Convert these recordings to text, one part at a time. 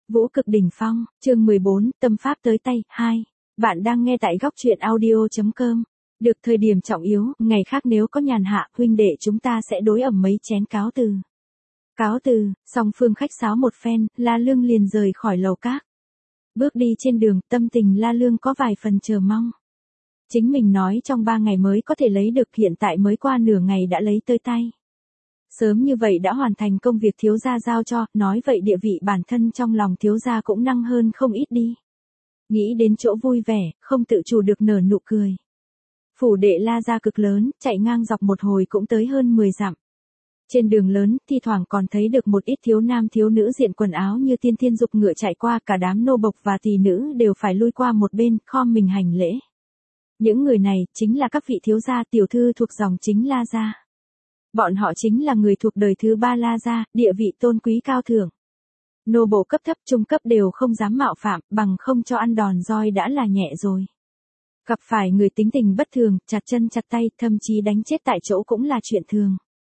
Vũ cực đỉnh phong, chương 14, tâm pháp tới tay, 2. Bạn đang nghe tại góc truyện audio.com. Được thời điểm trọng yếu, ngày khác nếu có nhàn hạ, huynh đệ chúng ta sẽ đối ẩm mấy chén cáo từ. Cáo từ, song phương khách sáo một phen, La Lương liền rời khỏi lầu các. Bước đi trên đường, tâm tình La Lương có vài phần chờ mong. Chính mình nói trong 3 ngày mới có thể lấy được, hiện tại mới qua nửa ngày đã lấy tới tay. Sớm như vậy đã hoàn thành công việc thiếu gia giao cho, nói vậy địa vị bản thân trong lòng thiếu gia cũng nâng hơn không ít đi. Nghĩ đến chỗ vui vẻ, không tự chủ được nở nụ cười. Phủ đệ La gia cực lớn, chạy ngang dọc một hồi cũng tới hơn 10 dặm. Trên đường lớn, thi thoảng còn thấy được một ít thiếu nam thiếu nữ diện quần áo như tiên thiên dục ngựa chạy qua, cả đám nô bộc và tỳ nữ đều phải lui qua một bên, khom mình hành lễ. Những người này, chính là các vị thiếu gia tiểu thư thuộc dòng chính La gia. Bọn họ chính là người thuộc đời thứ 3 La gia, địa vị tôn quý cao thượng. Nô bộ cấp thấp trung cấp đều không dám mạo phạm, bằng không cho ăn đòn roi đã là nhẹ rồi. Gặp phải người tính tình bất thường, chặt chân chặt tay, thậm chí đánh chết tại chỗ cũng là chuyện thường.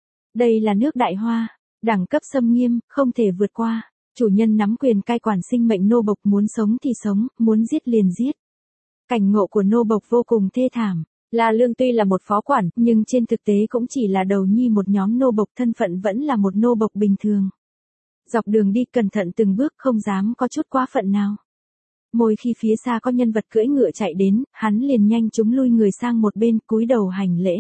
Đây là nước Đại Hoa, đẳng cấp xâm nghiêm, không thể vượt qua. Chủ nhân nắm quyền cai quản sinh mệnh nô bộc, muốn sống thì sống, muốn giết liền giết. Cảnh ngộ của nô bộc vô cùng thê thảm. La Lương tuy là một phó quản, nhưng trên thực tế cũng chỉ là đầu nhi một nhóm nô bộc, thân phận vẫn là một nô bộc bình thường. Dọc đường đi cẩn thận từng bước, không dám có chút quá phận nào. Mỗi khi phía xa có nhân vật cưỡi ngựa chạy đến, hắn liền nhanh chóng lui người sang một bên, cúi đầu hành lễ.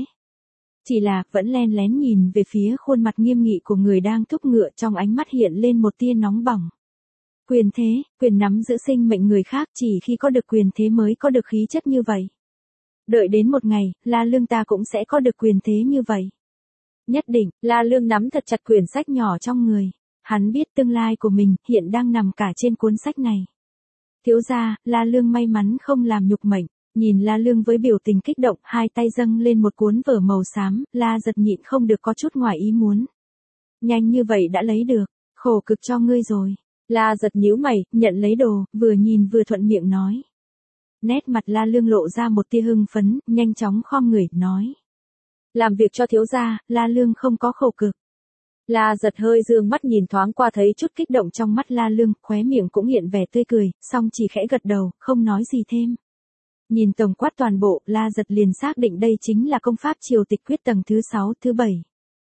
Chỉ là, vẫn len lén nhìn về phía khuôn mặt nghiêm nghị của người đang thúc ngựa, trong ánh mắt hiện lên một tia nóng bỏng. Quyền thế, quyền nắm giữ sinh mệnh người khác, chỉ khi có được quyền thế mới có được khí chất như vậy. Đợi đến một ngày, La Lương ta cũng sẽ có được quyền thế như vậy. Nhất định, La Lương nắm thật chặt quyển sách nhỏ trong người. Hắn biết tương lai của mình, hiện đang nằm cả trên cuốn sách này. Thiếu gia, La Lương may mắn không làm nhục mệnh. Nhìn La Lương với biểu tình kích động, hai tay dâng lên một cuốn vở màu xám, La giật nhịn không được có chút ngoài ý muốn. Nhanh như vậy đã lấy được, khổ cực cho ngươi rồi. La giật nhíu mày, nhận lấy đồ, vừa nhìn vừa thuận miệng nói. Nét mặt La Lương lộ ra một tia hưng phấn, nhanh chóng khom người, nói. Làm việc cho thiếu gia, La Lương không có khổ cực. La giật hơi dương mắt nhìn thoáng qua, thấy chút kích động trong mắt La Lương, khóe miệng cũng hiện vẻ tươi cười, song chỉ khẽ gật đầu, không nói gì thêm. Nhìn tổng quát toàn bộ, La giật liền xác định đây chính là công pháp triều tịch quyết tầng thứ 6, thứ 7.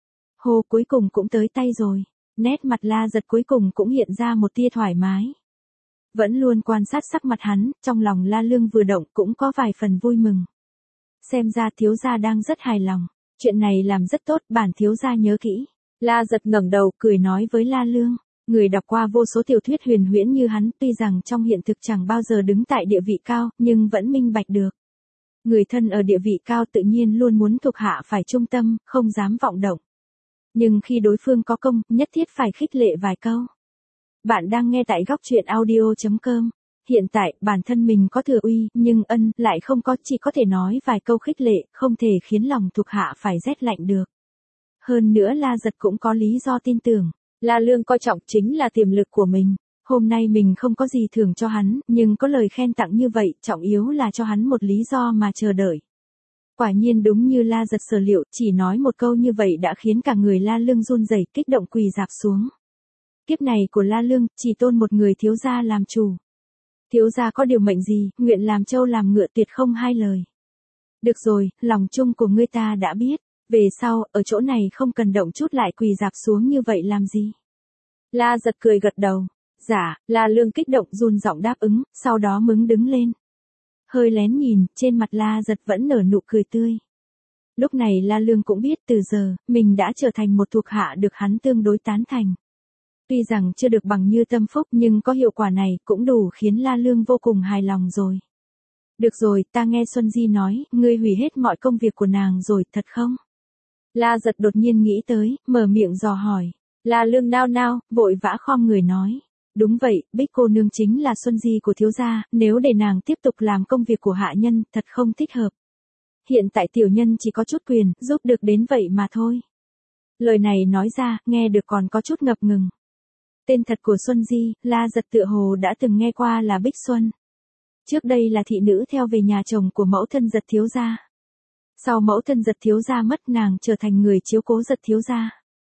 Hồ cuối cùng cũng tới tay rồi. Nét mặt La giật cuối cùng cũng hiện ra một tia thoải mái. Vẫn luôn quan sát sắc mặt hắn, trong lòng La Lương vừa động cũng có vài phần vui mừng. Xem ra thiếu gia đang rất hài lòng. Chuyện này làm rất tốt, bản thiếu gia nhớ kỹ. La giật ngẩng đầu, cười nói với La Lương. Người đọc qua vô số tiểu thuyết huyền huyễn như hắn, tuy rằng trong hiện thực chẳng bao giờ đứng tại địa vị cao, nhưng vẫn minh bạch được. Người thân ở địa vị cao tự nhiên luôn muốn thuộc hạ phải trung tâm, không dám vọng động. Nhưng khi đối phương có công, nhất thiết phải khích lệ vài câu. Bạn đang nghe tại góc truyện audio.com. Hiện tại, bản thân mình có thừa uy, nhưng ân, lại không có, chỉ có thể nói vài câu khích lệ, không thể khiến lòng thuộc hạ phải rét lạnh được. Hơn nữa La giật cũng có lý do tin tưởng. La Lương coi trọng chính là tiềm lực của mình. Hôm nay mình không có gì thưởng cho hắn, nhưng có lời khen tặng như vậy, trọng yếu là cho hắn một lý do mà chờ đợi. Quả nhiên đúng như La giật sở liệu, chỉ nói một câu như vậy đã khiến cả người La Lương run rẩy, kích động quỳ rạp xuống. Kiếp này của La Lương, chỉ tôn một người thiếu gia làm chủ. Thiếu gia có điều mệnh gì, nguyện làm trâu làm ngựa, tuyệt không hai lời. Được rồi, lòng chung của ngươi ta đã biết. Về sau, ở chỗ này không cần động chút lại quỳ rạp xuống như vậy làm gì. La giật cười gật đầu. Dạ, La Lương kích động run giọng đáp ứng, sau đó mừng đứng lên. Hơi lén nhìn, trên mặt La giật vẫn nở nụ cười tươi. Lúc này La Lương cũng biết từ giờ, mình đã trở thành một thuộc hạ được hắn tương đối tán thành. Tuy rằng chưa được bằng như tâm phúc, nhưng có hiệu quả này cũng đủ khiến La Lương vô cùng hài lòng rồi. Được rồi, ta nghe Xuân Di nói, ngươi hủy hết mọi công việc của nàng rồi, thật không? La giật đột nhiên nghĩ tới, mở miệng dò hỏi. La Lương nao nao, vội vã khom người nói. Đúng vậy, Bích cô nương chính là Xuân Di của thiếu gia, nếu để nàng tiếp tục làm công việc của hạ nhân, thật không thích hợp. Hiện tại tiểu nhân chỉ có chút quyền, giúp được đến vậy mà thôi. Lời này nói ra, nghe được còn có chút ngập ngừng. Tên thật của Xuân Di, La giật tựa hồ đã từng nghe qua là Bích Xuân. Trước đây là thị nữ theo về nhà chồng của mẫu thân Giật thiếu gia. Sau mẫu thân Giật thiếu gia mất, nàng trở thành người chiếu cố Giật thiếu gia.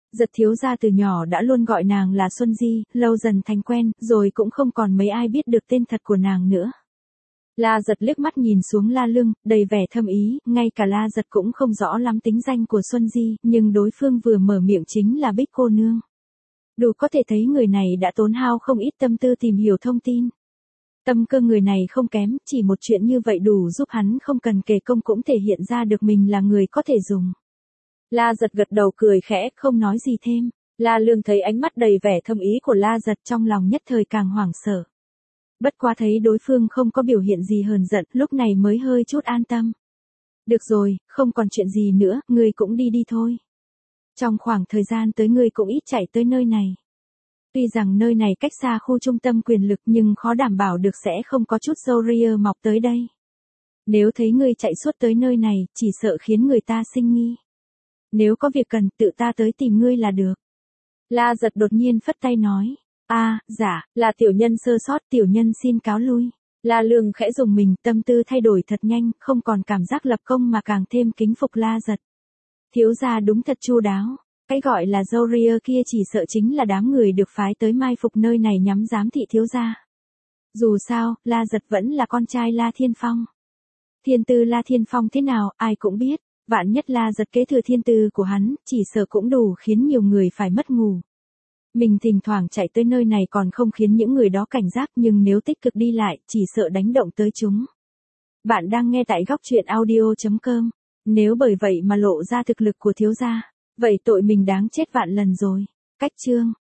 Giật thiếu gia từ nhỏ đã luôn gọi nàng là Xuân Di, lâu dần thành quen, rồi cũng không còn mấy ai biết được tên thật của nàng nữa. La Giật liếc mắt nhìn xuống La Lương, đầy vẻ thâm ý, ngay cả La Giật cũng không rõ lắm tính danh của Xuân Di, nhưng đối phương vừa mở miệng chính là Bích cô nương. Đủ có thể thấy người này đã tốn hao không ít tâm tư tìm hiểu thông tin. Tâm cơ người này không kém, chỉ một chuyện như vậy đủ giúp hắn không cần kể công cũng thể hiện ra được mình là người có thể dùng. La Giật gật đầu cười khẽ, không nói gì thêm. La Lương thấy ánh mắt đầy vẻ thâm ý của La Giật trong lòng nhất thời càng hoảng sợ. Bất quá thấy đối phương không có biểu hiện gì hờn giận, lúc này mới hơi chút an tâm. Được rồi, không còn chuyện gì nữa, ngươi cũng đi đi thôi. Trong khoảng thời gian tới ngươi cũng ít chạy tới nơi này. Tuy rằng nơi này cách xa khu trung tâm quyền lực nhưng khó đảm bảo được sẽ không có chút râu ria mọc tới đây. Nếu thấy ngươi chạy suốt tới nơi này, chỉ sợ khiến người ta sinh nghi. Nếu có việc cần, tự ta tới tìm ngươi là được. La Giật đột nhiên phất tay nói. Dạ, là tiểu nhân sơ sót, tiểu nhân xin cáo lui. La Lương khẽ dùng mình, tâm tư thay đổi thật nhanh, không còn cảm giác lập công mà càng thêm kính phục La Giật. Thiếu gia đúng thật chu đáo. Cái gọi là râu ria kia chỉ sợ chính là đám người được phái tới mai phục nơi này nhắm giám thị thiếu gia. Dù sao, La Giật vẫn là con trai La Thiên Phong. Thiên tư La Thiên Phong thế nào, ai cũng biết. Vạn nhất La Giật kế thừa thiên tư của hắn, chỉ sợ cũng đủ khiến nhiều người phải mất ngủ. Mình thỉnh thoảng chạy tới nơi này còn không khiến những người đó cảnh giác, nhưng nếu tích cực đi lại, chỉ sợ đánh động tới chúng. Bạn đang nghe tại góc truyện audio.com. Nếu bởi vậy mà lộ ra thực lực của thiếu gia, vậy tội mình đáng chết vạn lần rồi. Cách chương